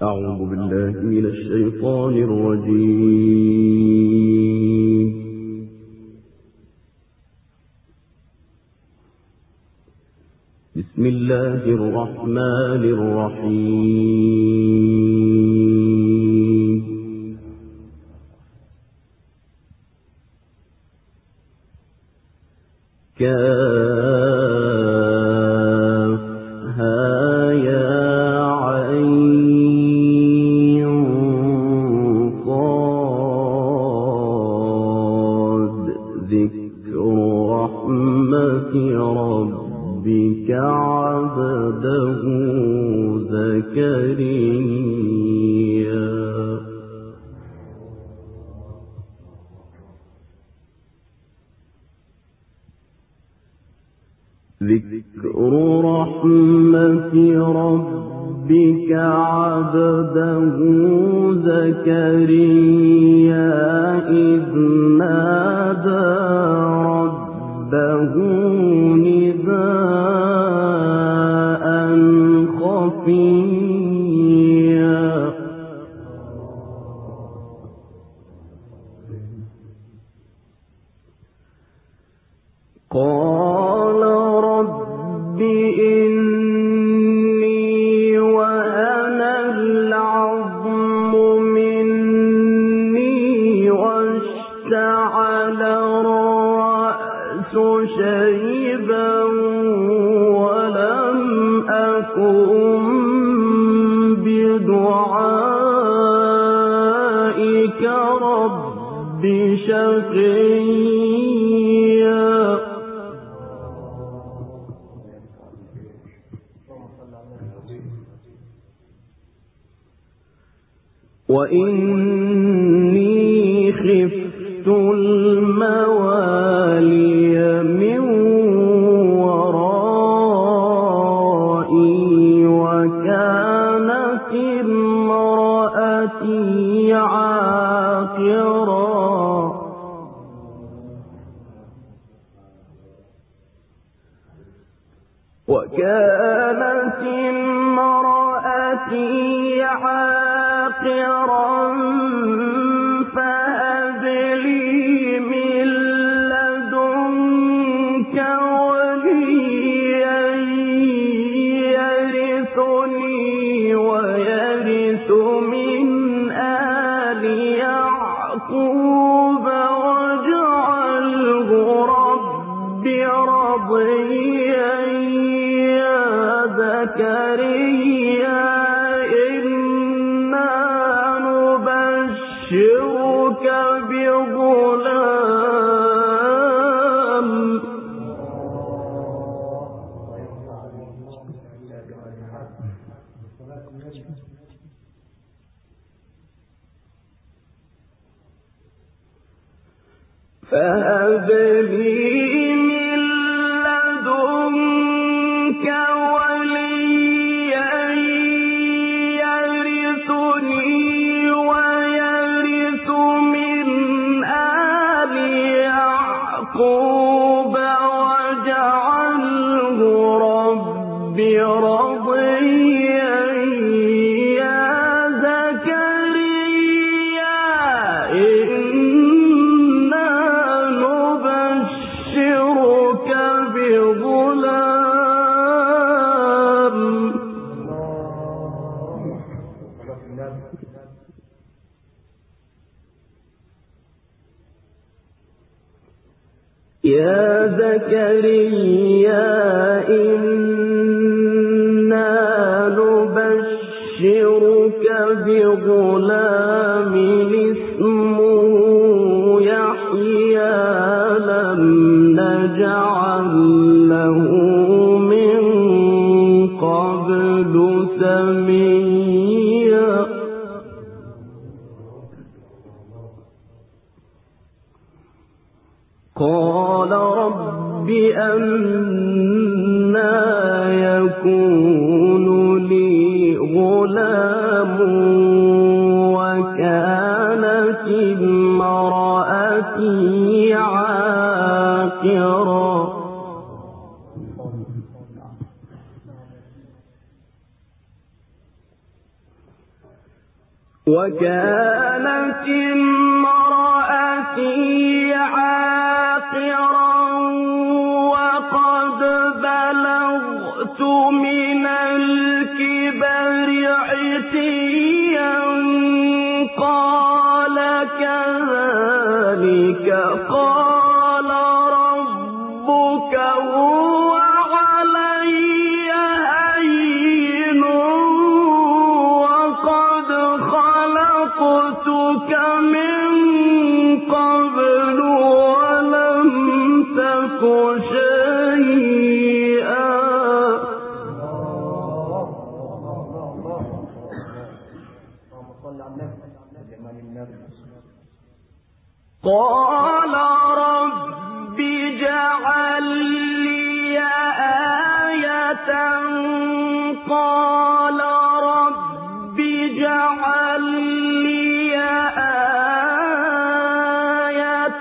أعوذ بالله من الشيطان الرجيم. بسم الله الرحمن الرحيم. كافها يا عين صاد ذكر رحمة ربك عبده زكريا. ذكر رحمة ربك عبده زكريا إذ نادى ربه نداء خفيا. قال رب إني وهن العظم مني واشتعل الرأس شيبا ولم أكن بدعائك رب شقيا. وإني خفت الموالي من ورائي وكانت امرأتي عاقرا. وكانت امرأتي عاقرا فهب لي من لدنك وليا يرثني ويرث من آل يعقوب واجعله رب رضيا يا زكريا نبشرك بغلام فهب لي من لدنك وليا يرثني ويرث من آل يعقوب واجعله رب رضيا يا زكريا إنا نبشرك بغلام. يا زكريا إنا نبشرك بغلام اسمه يحيى لم نجعل له من قبل سميا. قال رب أنى يكون لي غلام وكانت امرأتي عاقرا. وكانت امرأتي عاقرا وقد بلغت من الكبر عتيا قال كذلك قال ربك هو علي هين وقد خلقتك من قبل ولم تك شيئا. قال رب اجعل لي آية قال رب اجعل لي آية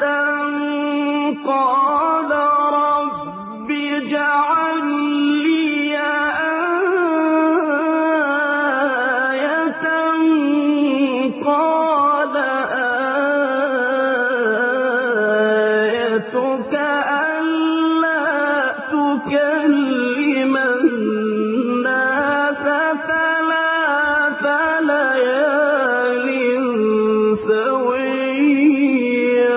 قال رب اجعل لي آية قال آيتك ألا تكلم الناس ثلاث ليال سويا.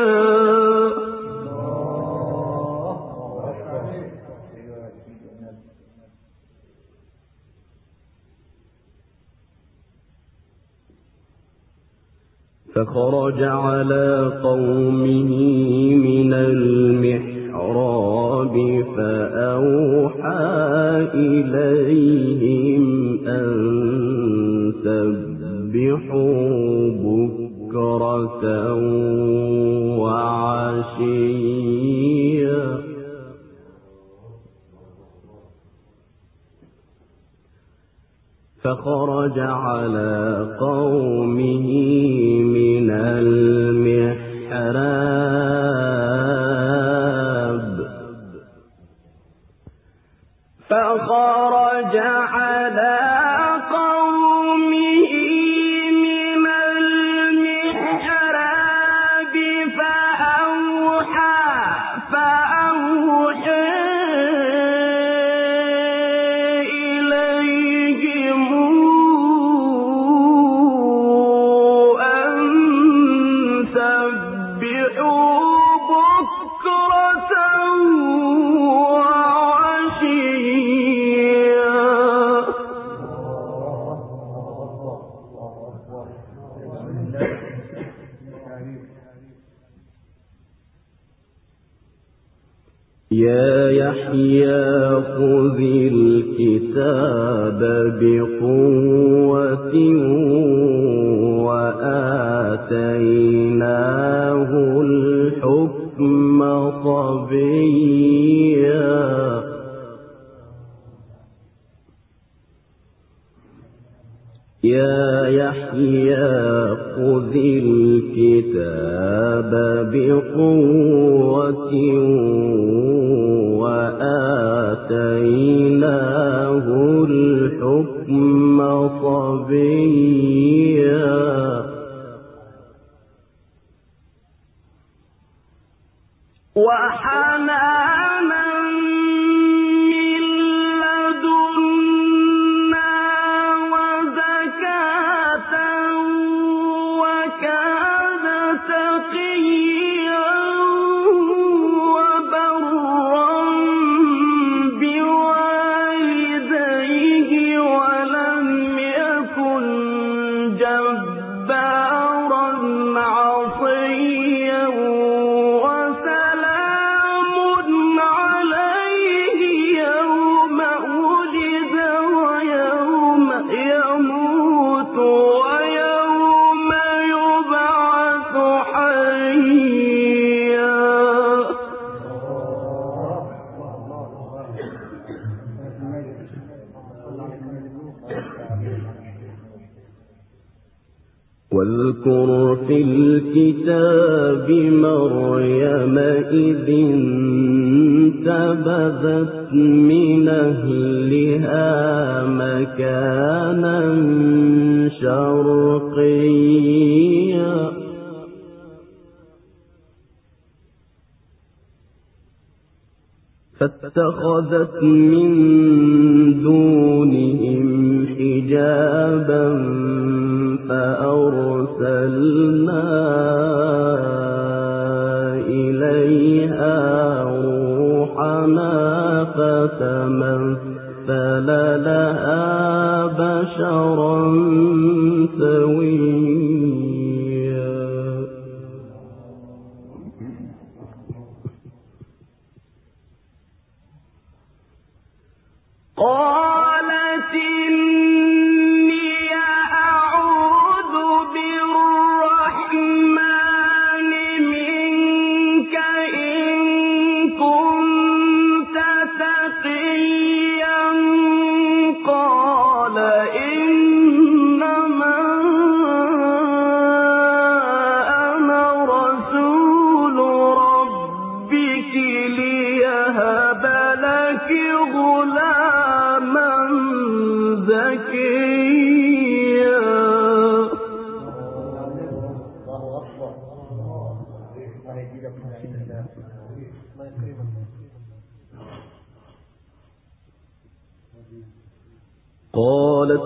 فخرج على قومه من المحراب فأوحى إليهم أن سبحوا بكرة وعشيا. فخرج على قومه من المحراب فخرج على قومه من المحراب فأوحى إليهم أن سبحوا بكرة وعشيا. يا يحيى خذ الكتاب بقوة وآتيناه الحكم صبيا. يا يحيى خذ الكتاب بقوة وآتيناه الحكم صبيا. وحنانا من لدنا وزكاة وكان تقيا وبرا بوالديه ولم يكن جبارا عصيا واذكر في الكتاب مريم إذ انتبذت من أهلها مكانا شرقيا فاتخذت من دونهم حجابا فأرسلنا إليها روحنا فتمثل لها بشرا سويا. قالت إني أعوذ بالرحمن منك إن كنت تقيا. قال إنما أنا رسول ربك ليهب لك غلاما زكيا. قالت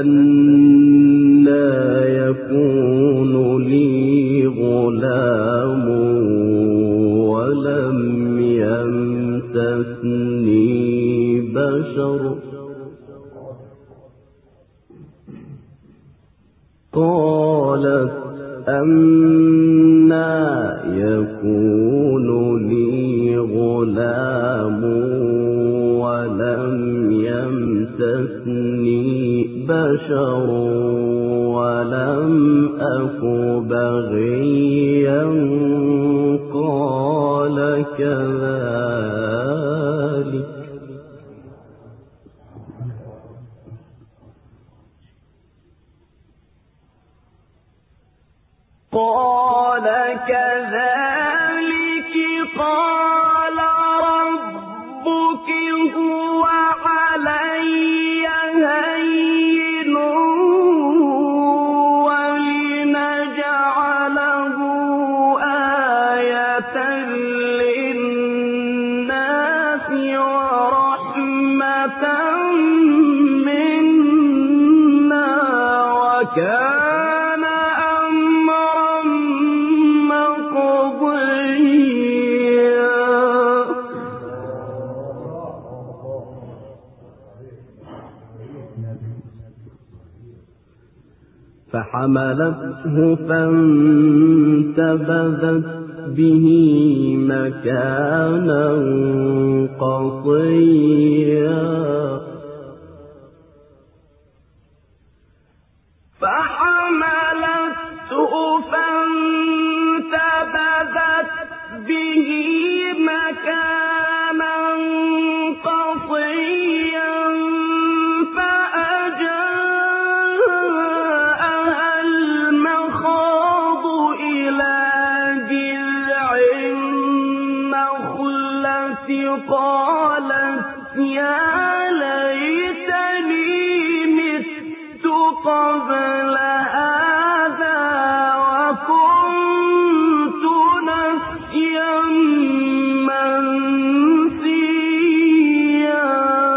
أنى يكون لي غلام ولم يمسسني بشر. قالت أنى يكون لي غلام ولم يمسسني بشر ولم أك بغيا. قال كذلك قال ربك هو علي هين ولنجعله آية للناس ورحمة منا وكان أمرا مقضيا. فحملته فانتبذت به مكانا قصيا. فحملته فانتبذت به مكانا قصيا فأجاءها المخاض إلى جذع النخلة قالت يا ليتني مت قبل هذا وكنت نسيا منسيا.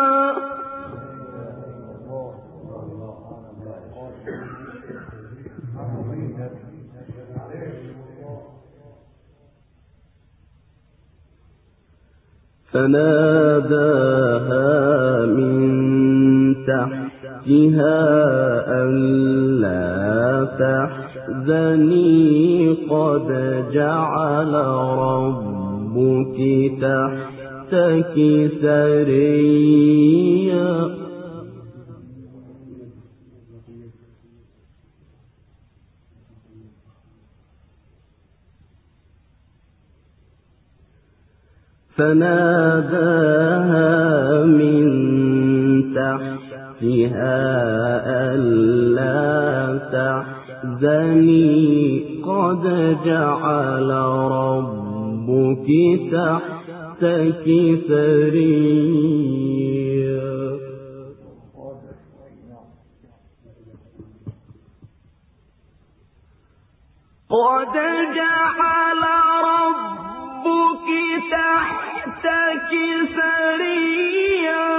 فناداها من تحتها ألا تحزني قد جعل ربك تحتك سريا. فناداها من تحتها ألا تحزني قد جعل ربك تحتك سريا. قد جعل ربك تحتك سريا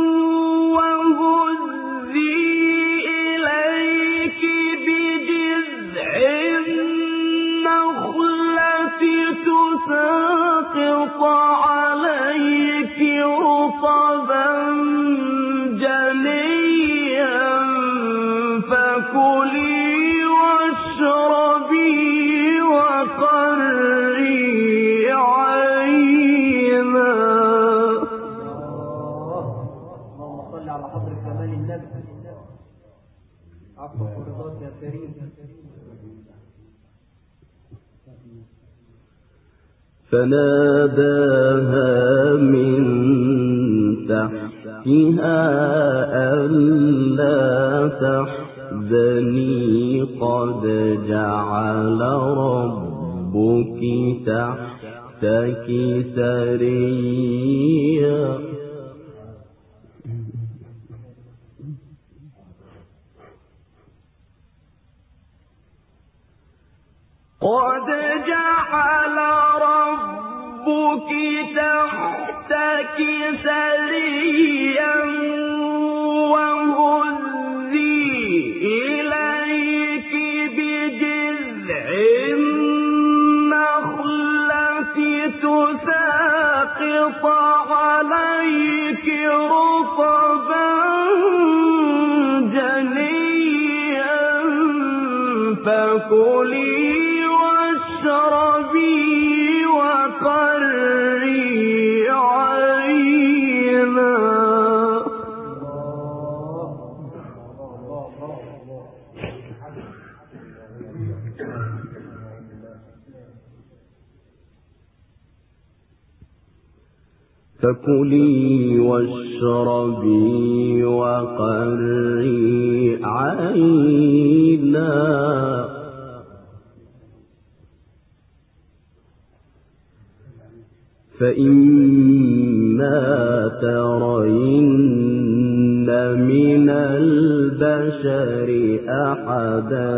وهزي إليك بجذع النخلة تساقط عليك رطبا جنيا فكلي واشربي وقري عينا. اللهم صل على حضرة كمال النبي. عفوا ورضاك يا كريم. فناداها من تحتها ألا تحزني قد جعل ربك تحتك سريا. قد جعل ربك تحتك سريا وهزي إليك بجذع النخلة تساقط عليك رطبا جنيا فكلي واشربي وقري عينا. فكلي واشربي وقري عينا فإما ترين من البشر أحدا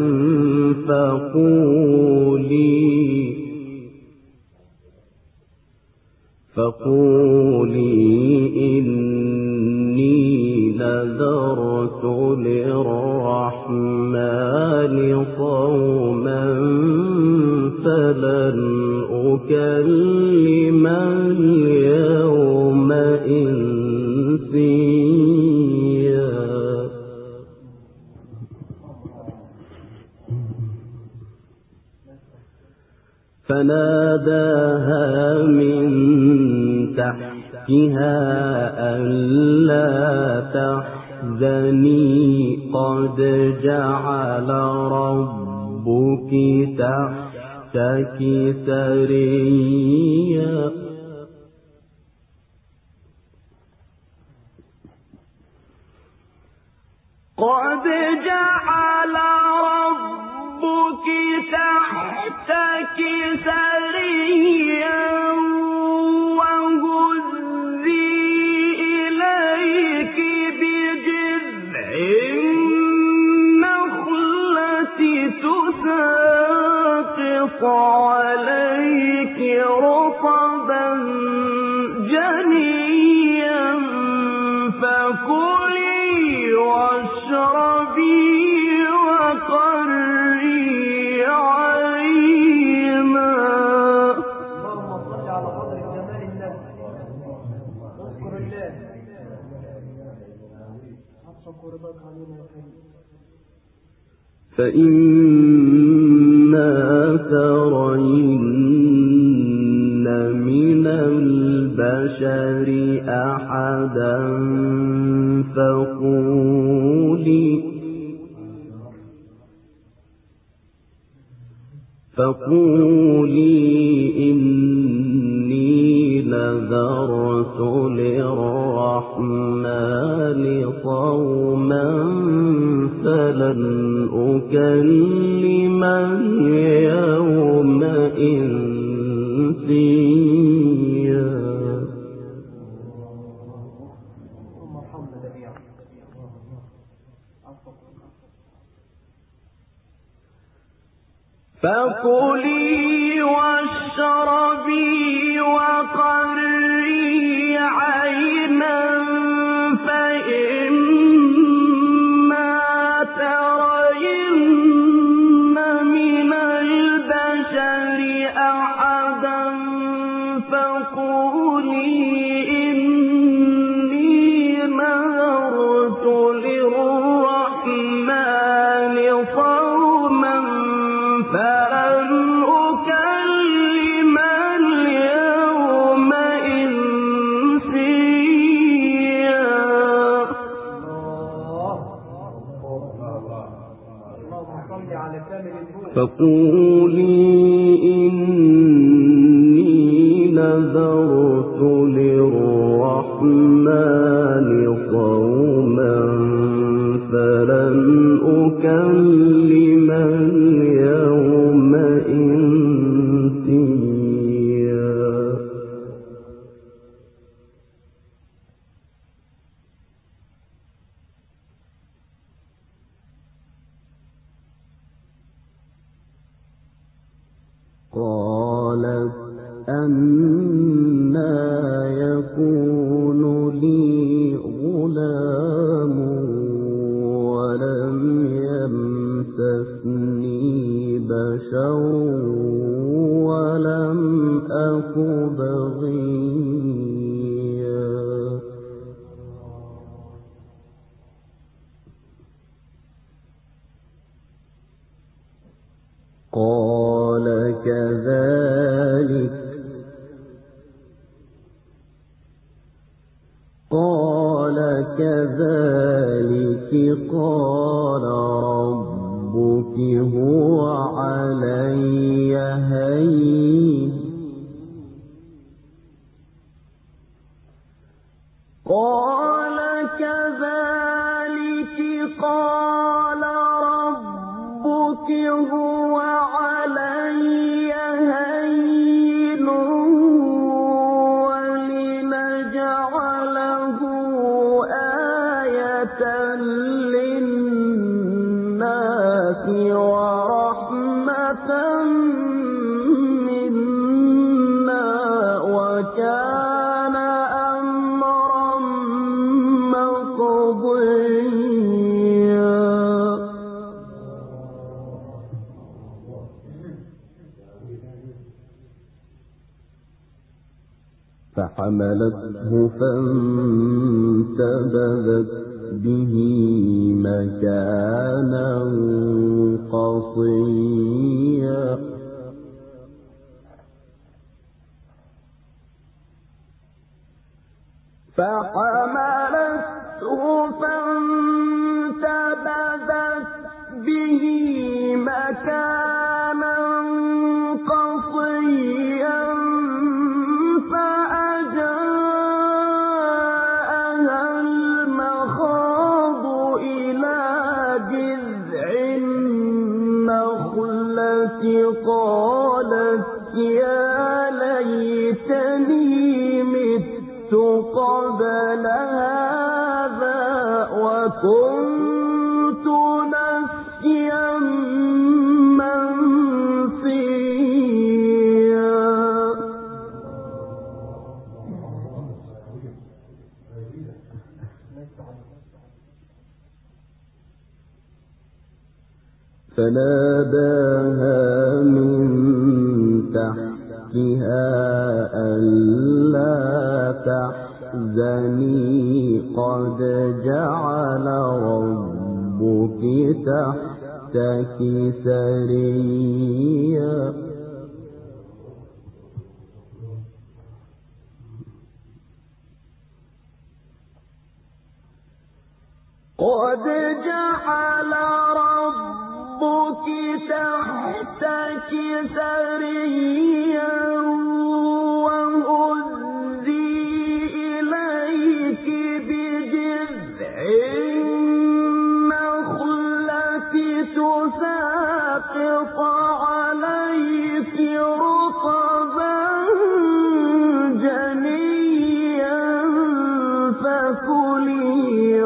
فقولي إني نذرت للرحمن صوما فلن أكلم اليوم إنسيا. فناداها من تحتها ألا تحزني قد جعل ربك تحتك سريا. قد جعل ربك تحتك سريا وهزي إليك بجذع النخلة تساقط عليك رطبا جنيا فكلي واشربي وقري عينا. اللهم صل على قدر جمال النبي. اذكر الله. عطشك ورضاك علينا يا كريم. فإما ترين من البشر أحدا فقولي إني نذرت للرحمن صوما فلن أكلم اليوم إنسيا. فكلي واشربي وقري عينا فإما ترين من البشر أحدا فقولي إني نذرت للرحمن صوما فلن أكلم اليوم إنسيا. فقولي إني نذرت للرحمن صوما فلن أكلم اليوم إنسيا. قالت أنى يكون لي غلام ولم يمسسني بشر ولم أك بغيا. قال كذلك قال ربك هو علي هين. قال كذلك قال ربك هو علي هين ولنجعله آية للناس ورحمة منا وكان أمرا مقضيا. فحملته فانتبذت به مكانا قصيا. فحملته فانتبذت به مكانا قصيا فأجاءها المخاض إلى جذع النخلة قالت يا ليتني مت قبل هذا وكنت نسيا منسيا. فناداها من تحتها ألا تحزني قد جعل ربك تحتك سريا. قد جعل ربك تحتك سريا وهزي إليك بجذع النخلة تساقط عليك رطبا جنيا فكلي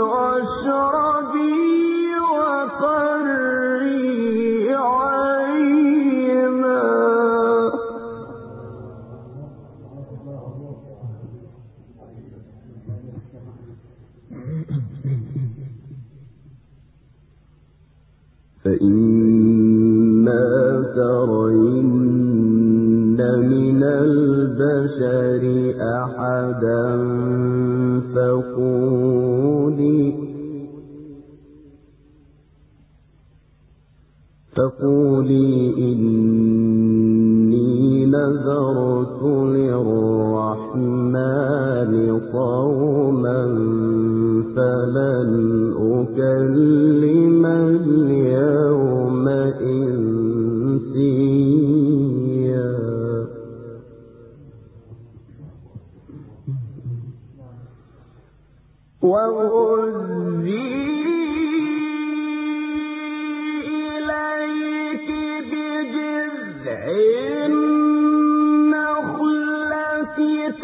واشربي وقري عينا فإما ترين من البشر أحدا فقولي إني نذرت للرحمن صوما فلن أكلم اليوم إنسيا. وهزي إليك بجذع النخلة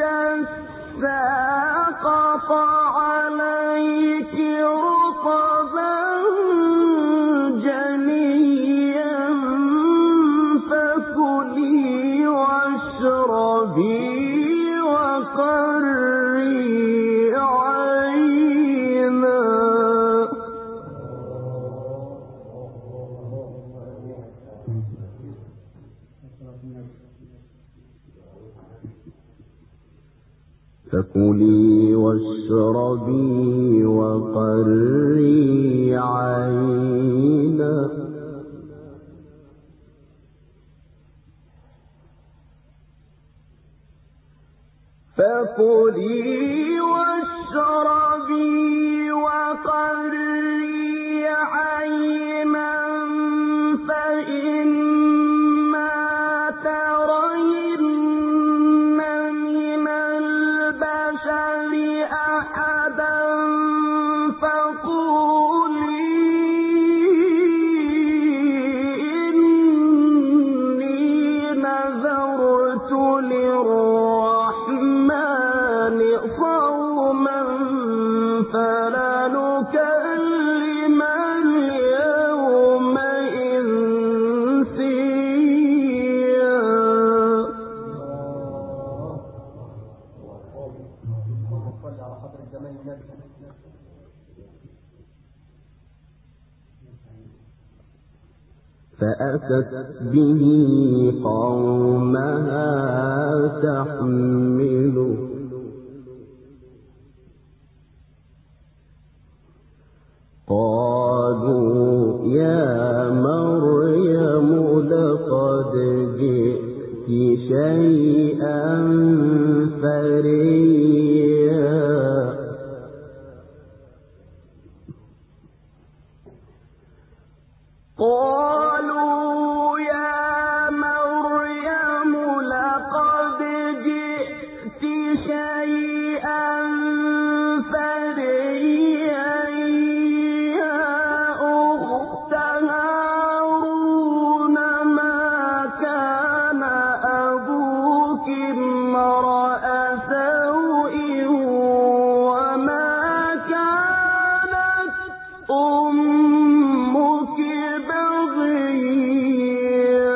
تساقط عليك رطبا جنيا فكلي واشربي وقري عينا. فكلي واشربي وقري عينا فكلي واشربي وقري عينا فإما ترين من البشر أحدا فقولي إني نذرت للرحمن صوما فلن أكلم اليوم إنسيا. فأتت به قومها تحمله قالوا يا مريم لقد جئت شيئا فريا. قالوا يا مريم لقد جئت شيئا فريا يا أخت هارون ما كان أبوك امرأ سوء وما كانت أمك بغيا.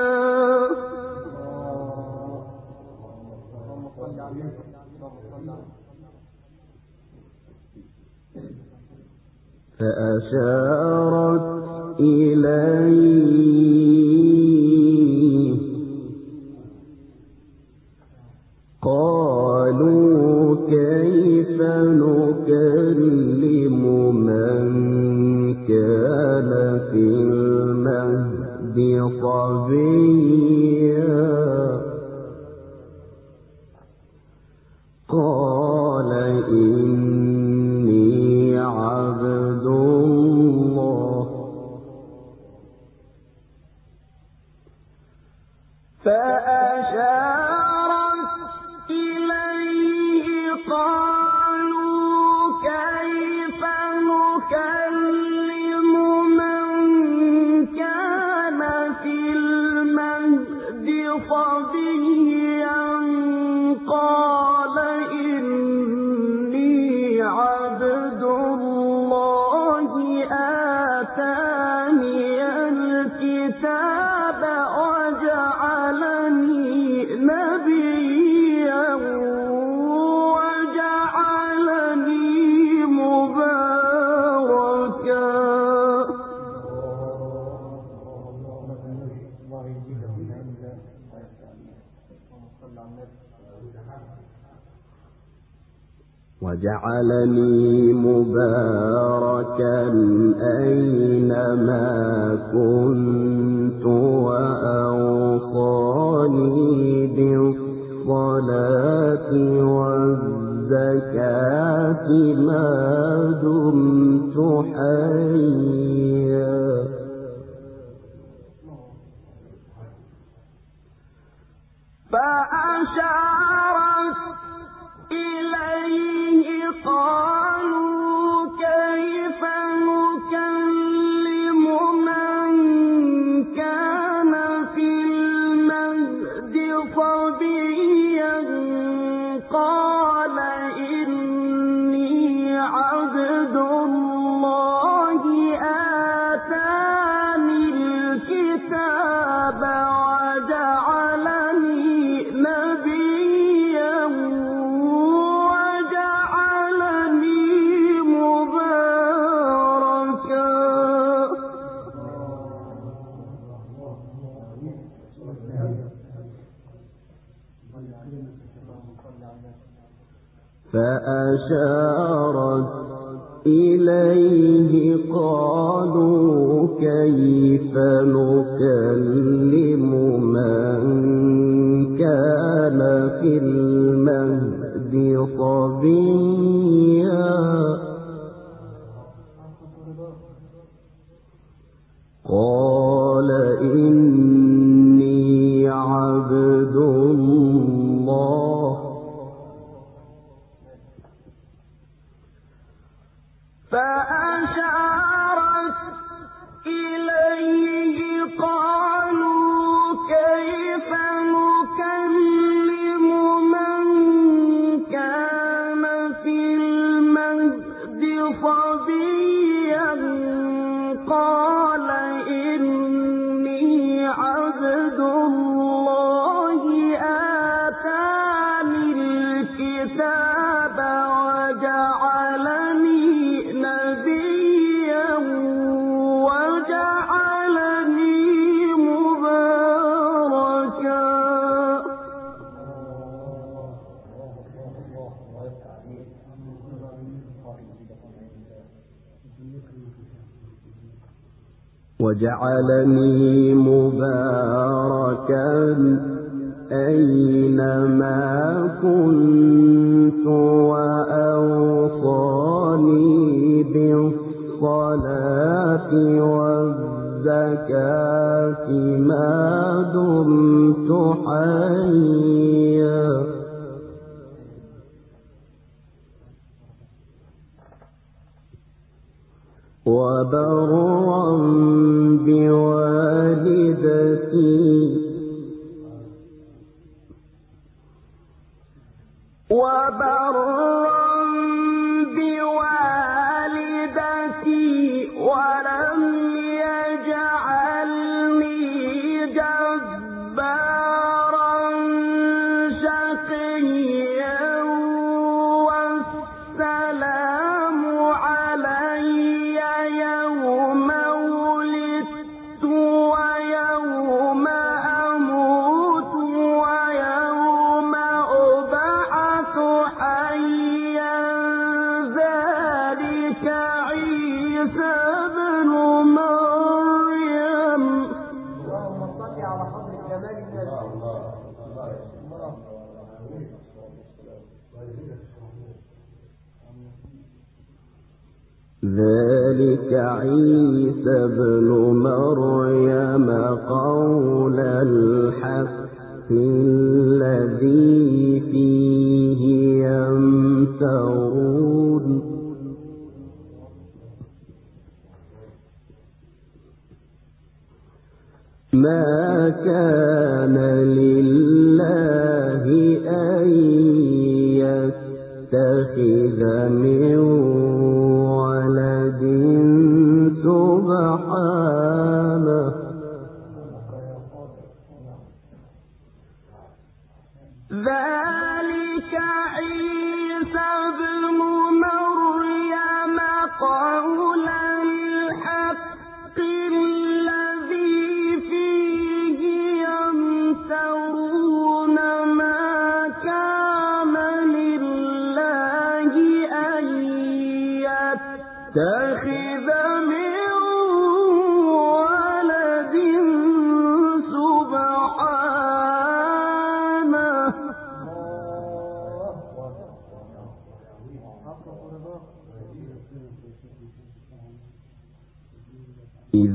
فأشارت إليه قالوا كيف نكلم من كان في المهد صبيا. قال إني عبد الله فأشارت إليه قالوا كيف نكلم من كان في المهد صبيا. قال إني عبد الله آتاني الكتاب وجعلني نبيا وجعلني مباركا أينما كنت وأوصاني بالصلاة والزكاة ما دمت حيا فأشارت إليه قالوا كيف نكلم من كان في المهد صبيا قال إني عبد الله آتاني الكتاب وجعلني نبيا فأشارت إليه قالوا كيف نكلم من كان في المهد صبيا قال إني عبد الله فأشارت إليه قالوا كيف نكلم من كان في المهد صبيا قال إني عبد الله آتاني الكتاب وجعلني نبيا وجعلني مباركا وجعلني مباركا أينما كنت وأوصاني بالصلاة والزكاة ما دمت حيا وبرا بوالدتي ولم يجعلني جبارا شقيا والسلام علي يوم ولدت ويوم أموت ويوم أبعث حيا ذلك عيسى ابن مريم اللهم صل على حضرة جمال ذلك عيسى ابن مريم قول الحق الذي فيه يمترون ما كان لله أن يتخذ من ولد سبحانه ذلك عيسى ابن مريم قول الحق الذي فيه يمترون ما كان لله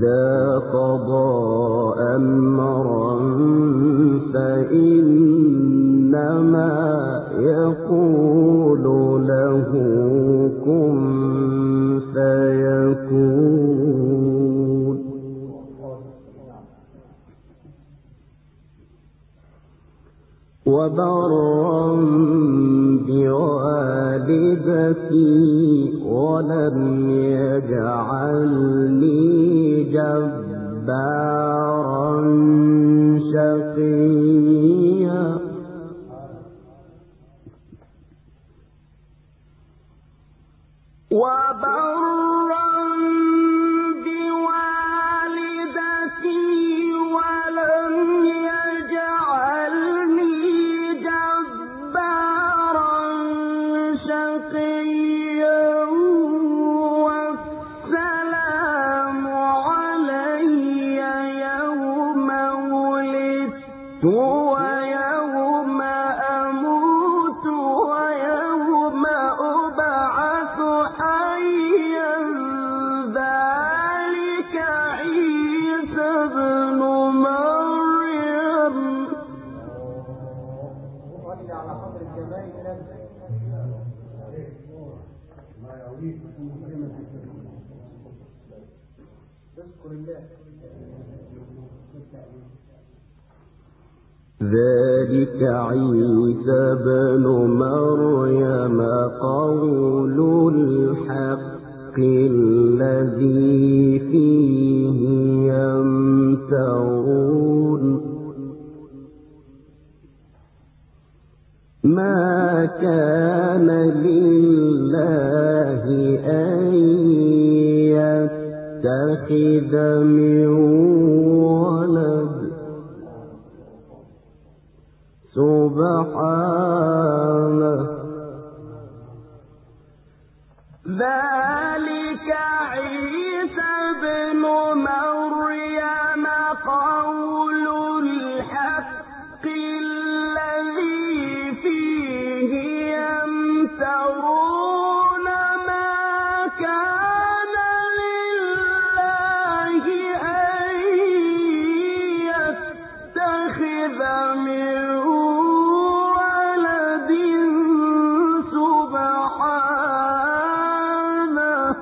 إذا قضى أمرا فإنما يقول له كن فيكون. وبرا بوالدتي ولم يجعلني جبارا شقيا. وبرا بوالدتي ولم يجعلني جبارا شقيا. والسلام علي يوم ولدت ويوم أموت ويوم أبعث حيا. ذلك عيسى ابن مريم. صلي على قدر الجمال اذكر الله. ذلك عيسى ابن مريم قول الحق الذي فيه يمترون. ما كان لله أن يتخذ من ولد سبحانه. ذلك عيسى ابن مريم قول الحق الذي فيه يمترون. ما كان لله أن يتخذ من ولد سبحانه.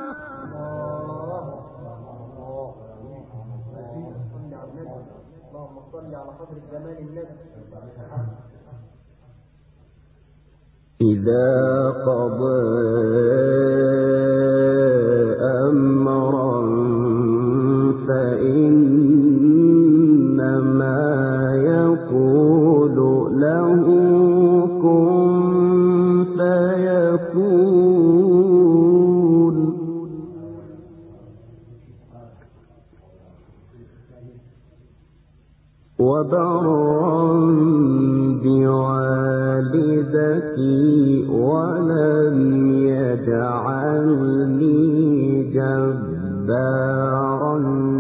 اللهم صل على قدر الجمال النبي. إذا قضى أمرا فإنما يقول له كن فيكون. وبرا بوالدتي ولم يجعلني جبارا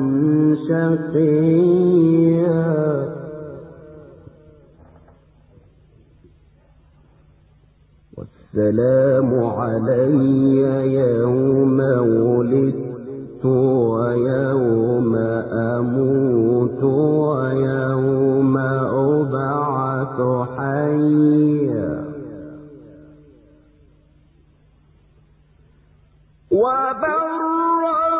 شقيا. والسلام علي يوم ولدت ويوم أموت ويوم أبعث حيا. وبرا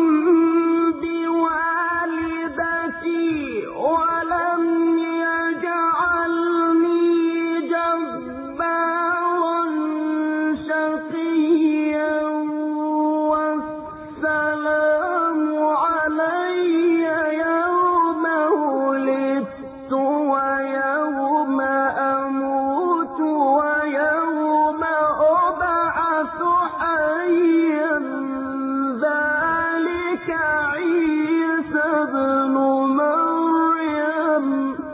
بوالدتي ولم يجعلني جبارا شقيا. والسلام علي يوم ولدت ويوم أموت ويوم أبعث حيا. ذلك عيسى ابن مريم.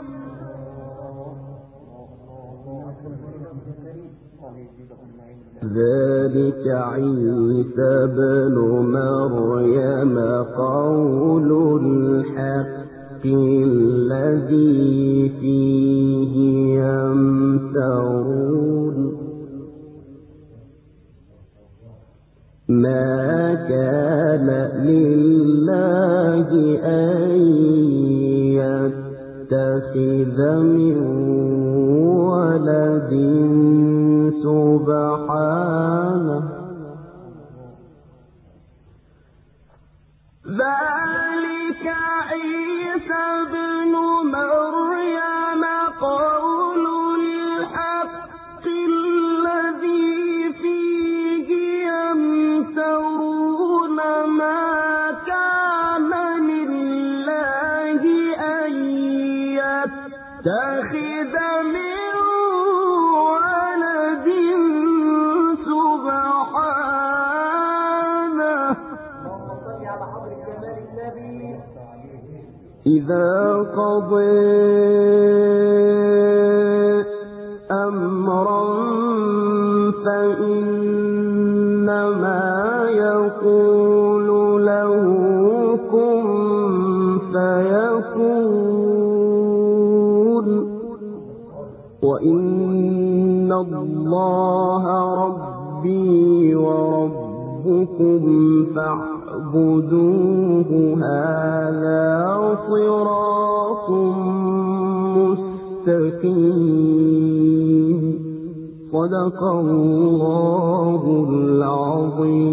ذلك عيسى ابن مريم قول الحق الذي فيه يمترون. ما كان لله أن يتخذ من ولد سبحانه ذلك عيسى ابن مريم قول الحق الذي فيه يمترون ما كان لله أن يتخذ من ولد سبحانه إذا قضى أمرا فإنما يقول له كن فيكون وإن الله ربي وربكم فاعبدوه هذا صراط مستقيم صدق الله العظيم.